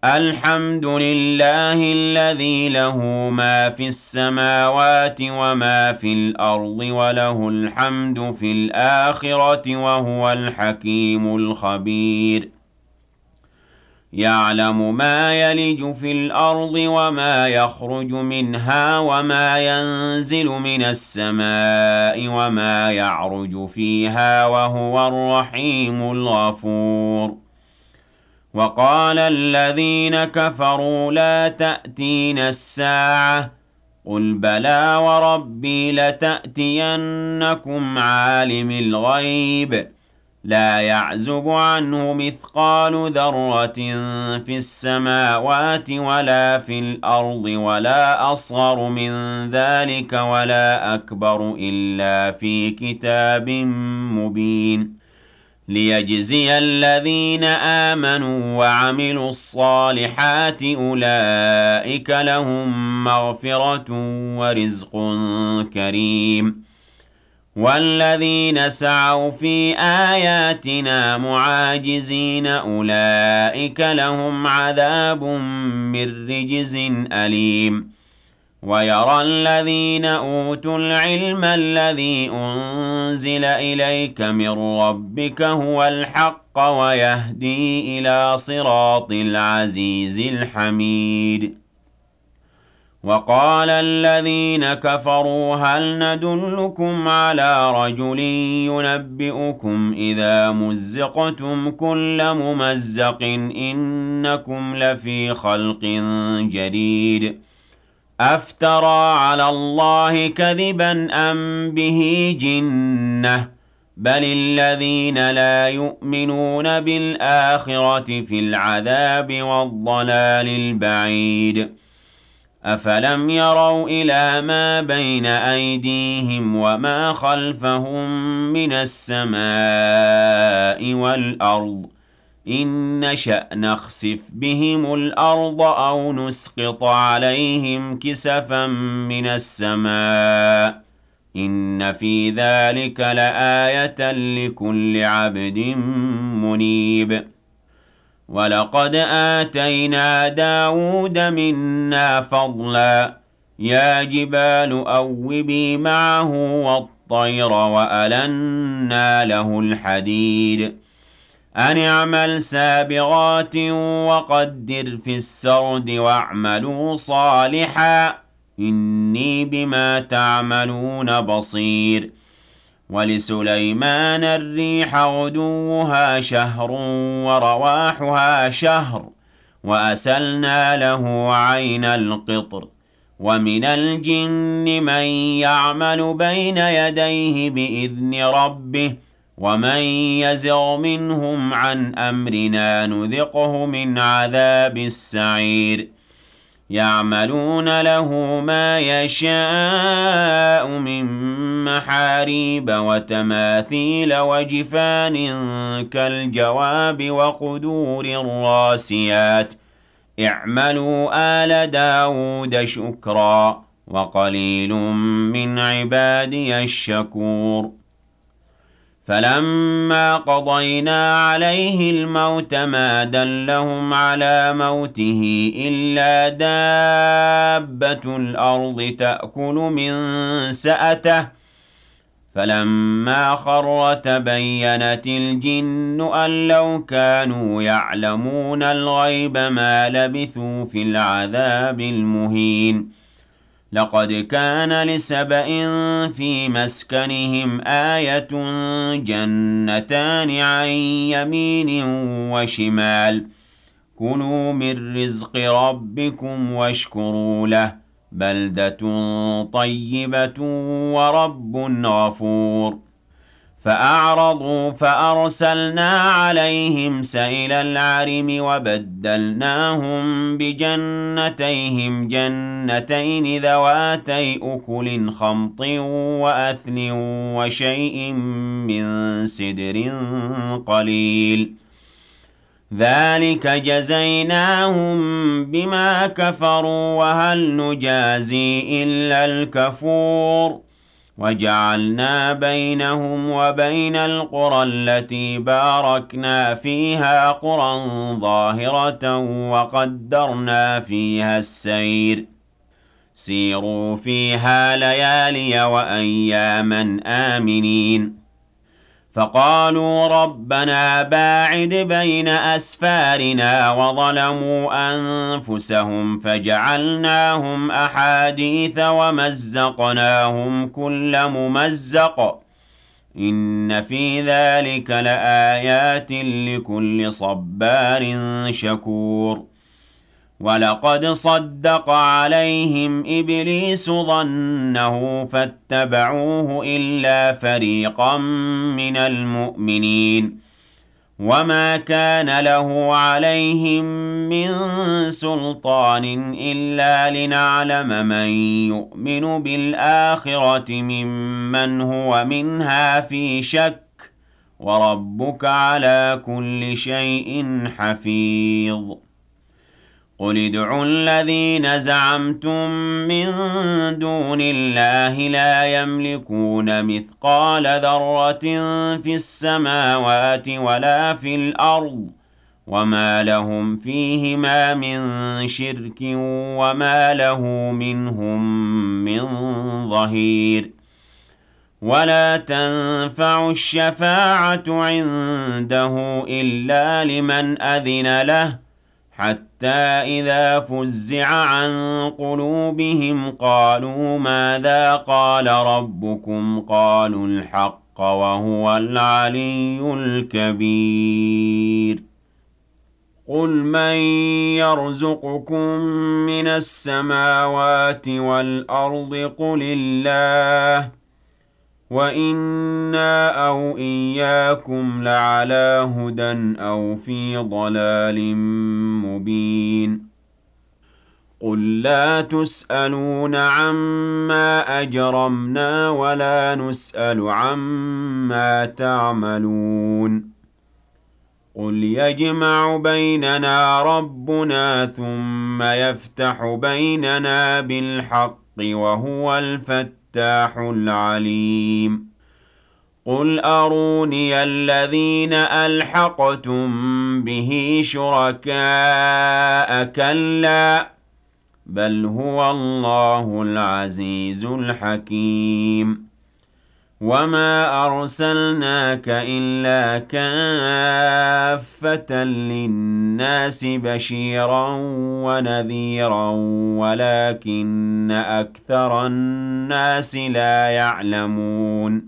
الحمد لله الذي له ما في السماوات وما في الأرض وله الحمد في الآخرة وهو الحكيم الخبير يعلم ما يلج في الأرض وما يخرج منها وما ينزل من السماء وما يعرج فيها وهو الرحيم الغفور وقال الذين كفروا لا تأتينا الساعة قل بلى وربي لتأتينكم عالم الغيب لا يعزب عنه مثقال ذرة في السماوات ولا في الأرض ولا أصغر من ذلك ولا أكبر إلا في كتاب مبين ليجزي الذين آمنوا وعملوا الصالحات أولئك لهم مغفرة ورزق كريم والذين سعوا في آياتنا معاجزين أولئك لهم عذاب من رجز أليم ويرى الذين أوتوا العلم الذي أنزل إليك من ربك هو الحق ويهدي إلى صراط العزيز الحميد وقال الذين كفروا هل ندلكم على رجل ينبئكم إذا مزقتم كل ممزق إنكم لفي خلق جديد أفترى على الله كذبا أم به جنة بل الذين لا يؤمنون بالآخرة في العذاب والضلال البعيد أفلم يروا إلى ما بين أيديهم وما خلفهم من السماء والأرض إن نشأ نخسف بهم الأرض أو نسقط عليهم كسفا من السماء إن في ذلك لآية لكل عبد منيب ولقد آتينا داود منا فضلا يا جبال أوبي معه والطير وألنا له الحديد أن اعمل سابغات وقدر في السرد واعملوا صالحا إني بما تعملون بصير ولسليمان الريح غدوها شهر ورواحها شهر وأسلنا له عين القطر ومن الجن من يعمل بين يديه بإذن ربه ومن يزغ منهم عن أمرنا نذقه من عذاب السعير يعملون له ما يشاء من محاريب وتماثيل وجفان كالجواب وقدور الراسيات اعملوا آل داود شكرا وقليل من عبادي الشكور فلما قضينا عليه الموت ما دلهم على موته إلا دابة الأرض تأكل من سأته فلما خر تبينت الجن أن لو كانوا يعلمون الغيب ما لبثوا في العذاب المهين لقد كان لسبإ في مسكنهم آية جنتان عن يمين وشمال كلوا من رزق ربكم واشكروا له بلدة طيبة ورب غفور فأعرضوا فأرسلنا عليهم سيل العرم وبدلناهم بجنتيهم جنتين ذواتي أكل خمط وأثل وشيء من سدر قليل ذلك جزيناهم بما كفروا وهل نجازي إلا الكفور وجعلنا بينهم وبين القرى التي باركنا فيها قرى ظاهرة وقدرنا فيها السير سيروا فيها ليالي وأياما آمنين فقالوا ربنا باعد بين أسفارنا وظلموا أنفسهم فجعلناهم أحاديث ومزقناهم كل ممزق إن في ذلك لآيات لكل صبار شكور ولقد صدق عليهم إبليس ظنه فاتبعوه إلا فريقا من المؤمنين وما كان له عليهم من سلطان إلا لنعلم من يؤمن بالآخرة ممن هو منها في شك وربك على كل شيء حفيظ قل ادعوا الذين زعمتم من دون الله لا يملكون مثقال ذرة في السماوات ولا في الأرض وما لهم فيهما من شرك وما له منهم من ظهير ولا تنفع الشفاعة عنده إلا لمن أذن له حتى إذا فزع عن قلوبهم قالوا ماذا قال ربكم قالوا الحق وهو العلي الكبير قل من يرزقكم من السماوات والأرض قل الله وإنا أو إياكم لعلى هدى أو في ضلال مبين قل لا تسألون عما أجرمنا ولا نسأل عما تعملون قل يجمع بيننا ربنا ثم يفتح بيننا بالحق وهو الفتاح العليم قل أروني الذين ألحقتم به شركاء كلا بل هو الله العزيز الحكيم وما أرسلناك إلا كافة للناس بشيرا ونذيرا ولكن أكثر الناس لا يعلمون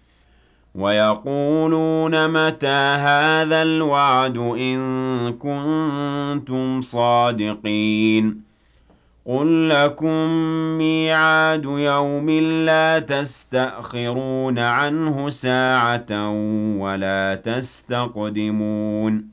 ويقولون متى هذا الوعد إن كنتم صادقين قل لكم ميعاد يوم لا تستأخرون عنه ساعة ولا تستقدمون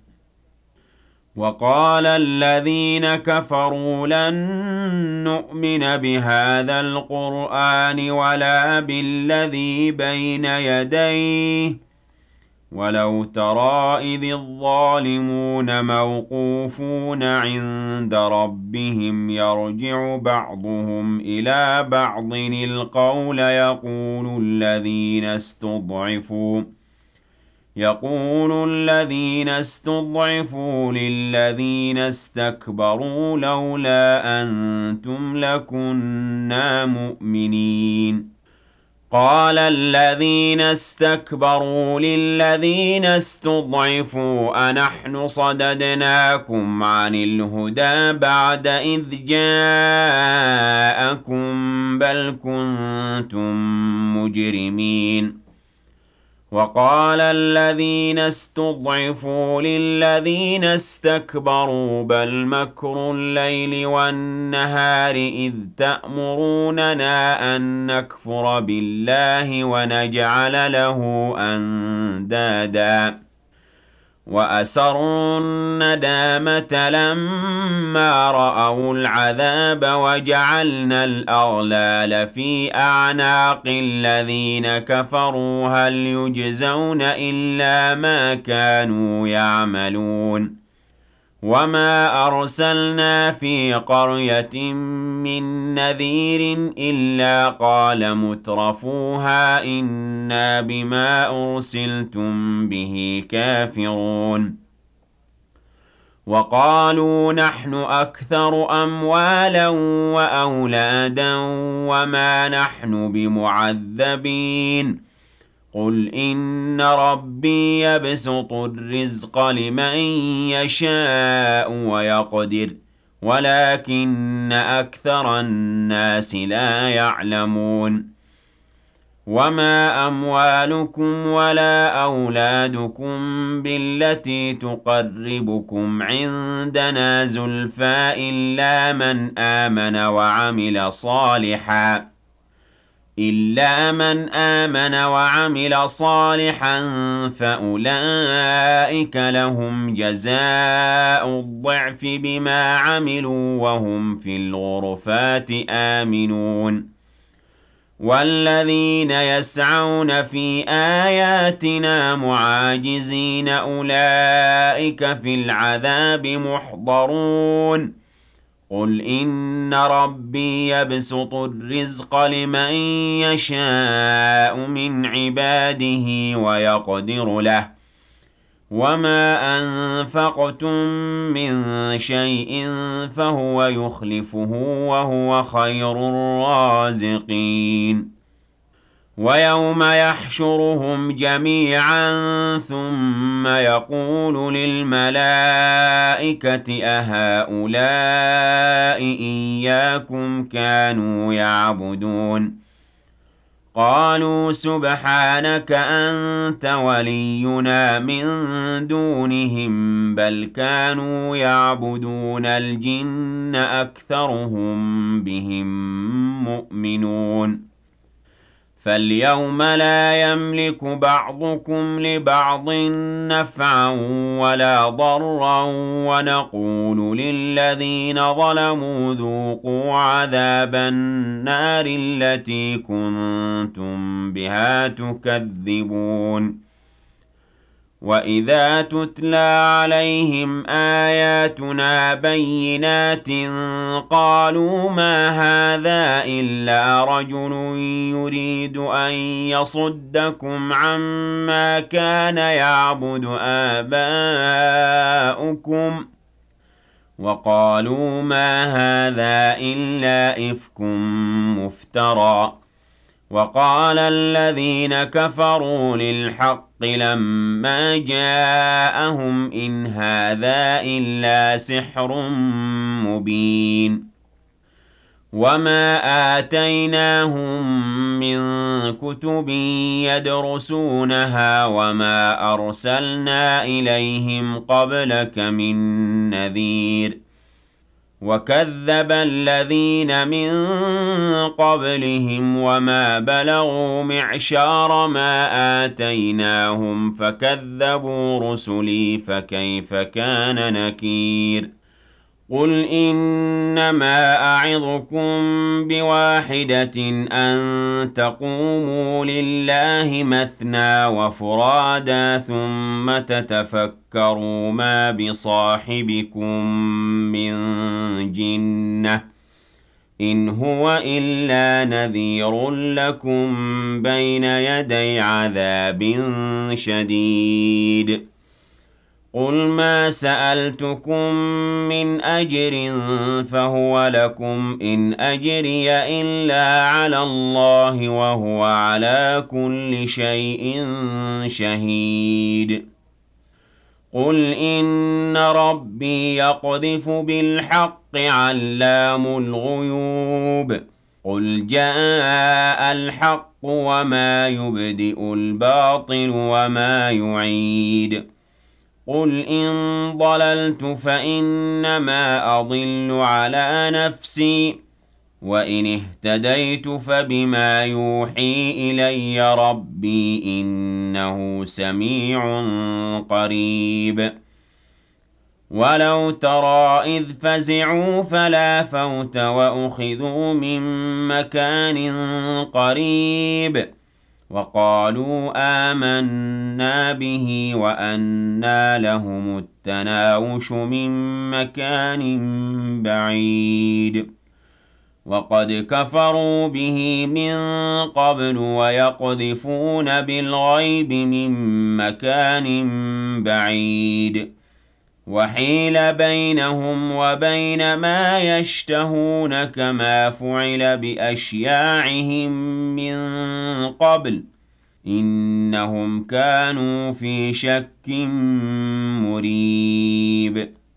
وقال الذين كفروا لن نؤمن بهذا القرآن ولا بالذي بين يديه ولو ترى إذ الظالمون موقوفون عند ربهم يرجع بعضهم إلى بعض القول يقول الذين استضعفوا للذين استكبروا لولا أنتم لكنا مؤمنين قال الذين استكبروا للذين استضعفوا أنحن صددناكم عن الهدى بعد إذ جاءكم بل كنتم مجرمين وقال الذين استضعفوا للذين استكبروا بل مكر الليل والنهار إذ تأمروننا أن نكفر بالله ونجعل له أندادا وأسروا الندامة لما رأوا العذاب وجعلنا الأغلال في أعناق الذين كفروا هل يجزون إلا ما كانوا يعملون وَمَا أَرْسَلْنَا فِي قَرْيَةٍ مِّن نَّذِيرٍ إِلَّا قَالَ مُتْرَفُوهَا إِنَّا بِمَا أُرْسِلْتُم بِهِ كَافِرُونَ وَقَالُوا نَحْنُ أَكْثَرُ أَمْوَالًا وَأَوْلَادًا وَمَا نَحْنُ بِمُعَذَّبِينَ قُلْ إِنَّ رَبِّي يَبْسُطُ الرِّزْقَ لِمَن يَشَاءُ وَيَقْدِرُ وَلَٰكِنَّ أَكْثَرَ النَّاسِ لَا يَعْلَمُونَ وَمَا أَمْوَالُكُمْ وَلَا أَوْلَادُكُم بِالَّتِي تُقَرِّبُكُمْ عِندَنَا زُلْفَىٰ إِلَّا مَنْ آمَنَ وَعَمِلَ صَالِحًا فَأُولَٰئِكَ لَهُمْ جَزَاءُ الضِّعْفِ بِمَا عَمِلُوا وَهُمْ فِي الْغُرُفَاتِ آمِنُونَ وَالَّذِينَ يَسْعَوْنَ فِي آيَاتِنَا مُعَاجِزِينَ أُولَٰئِكَ فِي الْعَذَابِ مُحْضَرُونَ قُلْ إِنَّ رَبِّي يَبْسُطُ الرِّزْقَ لِمَن يَشَاءُ مِنْ عِبَادِهِ وَيَقْدِرُ لَهُ وَمَا أَنفَقْتُم مِّن شَيْءٍ فَهُوَ يُخْلِفُهُ وَهُوَ خَيْرُ الرَّازِقِينَ وَيَوْمَ يَحْشُرُهُمْ جَمِيعًا ثُمَّ يَقُولُ لِلْمَلَائِكَةِ أَهَٰؤُلَاءِ إِيَّاكُمْ كَانُوا يَعْبُدُونَ قَالُوا سُبْحَانَكَ أَنتَ وَلِيُّنَا مِن دُونِهِم بَلْ كَانُوا يَعْبُدُونَ الْجِنَّ أَكْثَرُهُم بِهِم مُّؤْمِنُونَ فَالْيَوْمَ لَا يَمْلِكُ بَعْضُكُمْ لِبَعْضٍ نَّفْعًا وَلَا ضَرًّا وَنَقُولُ لِلَّذِينَ ظَلَمُوا ذُوقُوا عَذَابَ النَّارِ الَّتِي كُنتُم بِهَا تُكَذِّبُونَ وَإِذَا تُتْلَىٰ عَلَيْهِمْ آيَاتُنَا بَيِّنَاتٍ قَالُوا مَا هَٰذَا إِلَّا رَجُلٌ يُرِيدُ أَن يَصُدَّكُمْ عَمَّا كَانَ يَعْبُدُ آبَاؤُكُمْ وَقَالُوا مَا هَٰذَا إِلَّا إِفْكٌ مُّفْتَرًى وَقَالَ الَّذِينَ كَفَرُوا لِلْحَقِّ لَمَّا جَاءَهُمْ إِنْ هَٰذَا إِلَّا سِحْرٌ مُّبِينٌ وَمَا آتَيْنَاهُم مِّن كُتُبٍ يَدْرُسُونَهَا وَمَا أَرْسَلْنَا إِلَيْهِمْ قَبْلَكَ مِن نَّذِيرٍ وَكَذَّبَ الَّذِينَ مِن قَبْلِهِمْ وَمَا بَلَغُوا مِعْشَارَ مَا آتَيْنَاهُمْ فَكَذَّبُوا رُسُلِي فَكَيْفَ كَانَ نَكِيرِ قُلْ إِنَّمَا أَعِظُكُم بِوَاحِدَةٍ أَن تَقُومُوا لِلَّهِ مَثْنَىٰ وَفُرَادَىٰ ثُمَّ تَتَفَكَّرُوا مَا بِصَاحِبِكُم مِّن جِنَّةٍ ۚ إِنْ هُوَ إِلَّا نَذِيرٌ لَّكُم بَيْنَ يَدَيْ عَذَابٍ شَدِيدٍ قُلْ مَا سَأَلْتُكُم مِّنْ أَجْرٍ فَهُوَ لَكُمْ ۖ إِنْ أَجْرِيَ إِلَّا عَلَى اللَّهِ وَهُوَ عَلَىٰ كُلِّ شَيْءٍ شَهِيدٌ قُلْ إِنَّ رَبِّي يَقْذِفُ بِالْحَقِّ عَلَّامُ الْغُيُوبِ قُلْ جَاءَ الْحَقُّ وَمَا يُبْدِئُ الْبَاطِلُ وَمَا يُعِيدُ قُلْ إِن ضَلَلْتُ فَإِنَّمَا أَضِلُّ عَلَىٰ نَفْسِي وَإِنِ اهْتَدَيْتُ فَبِمَا يُوحِي إِلَيَّ رَبِّي ۚ إِنَّهُ سَمِيعٌ قَرِيبٌ وَلَوْ تَرَىٰ إِذْ فَزِعُوا فَلَا فَوْتَ وَأُخِذُوا مِن مَّكَانٍ قَرِيبٍ وقالوا آمنا به وأنى لهم التناوش من مكان بعيد وقد كفروا به من قبل ويقذفون بالغيب من مكان بعيد وحيل بينهم وبين ما يشتهون كما فعل بأشياعهم من قبل إنهم كانوا في شك مريب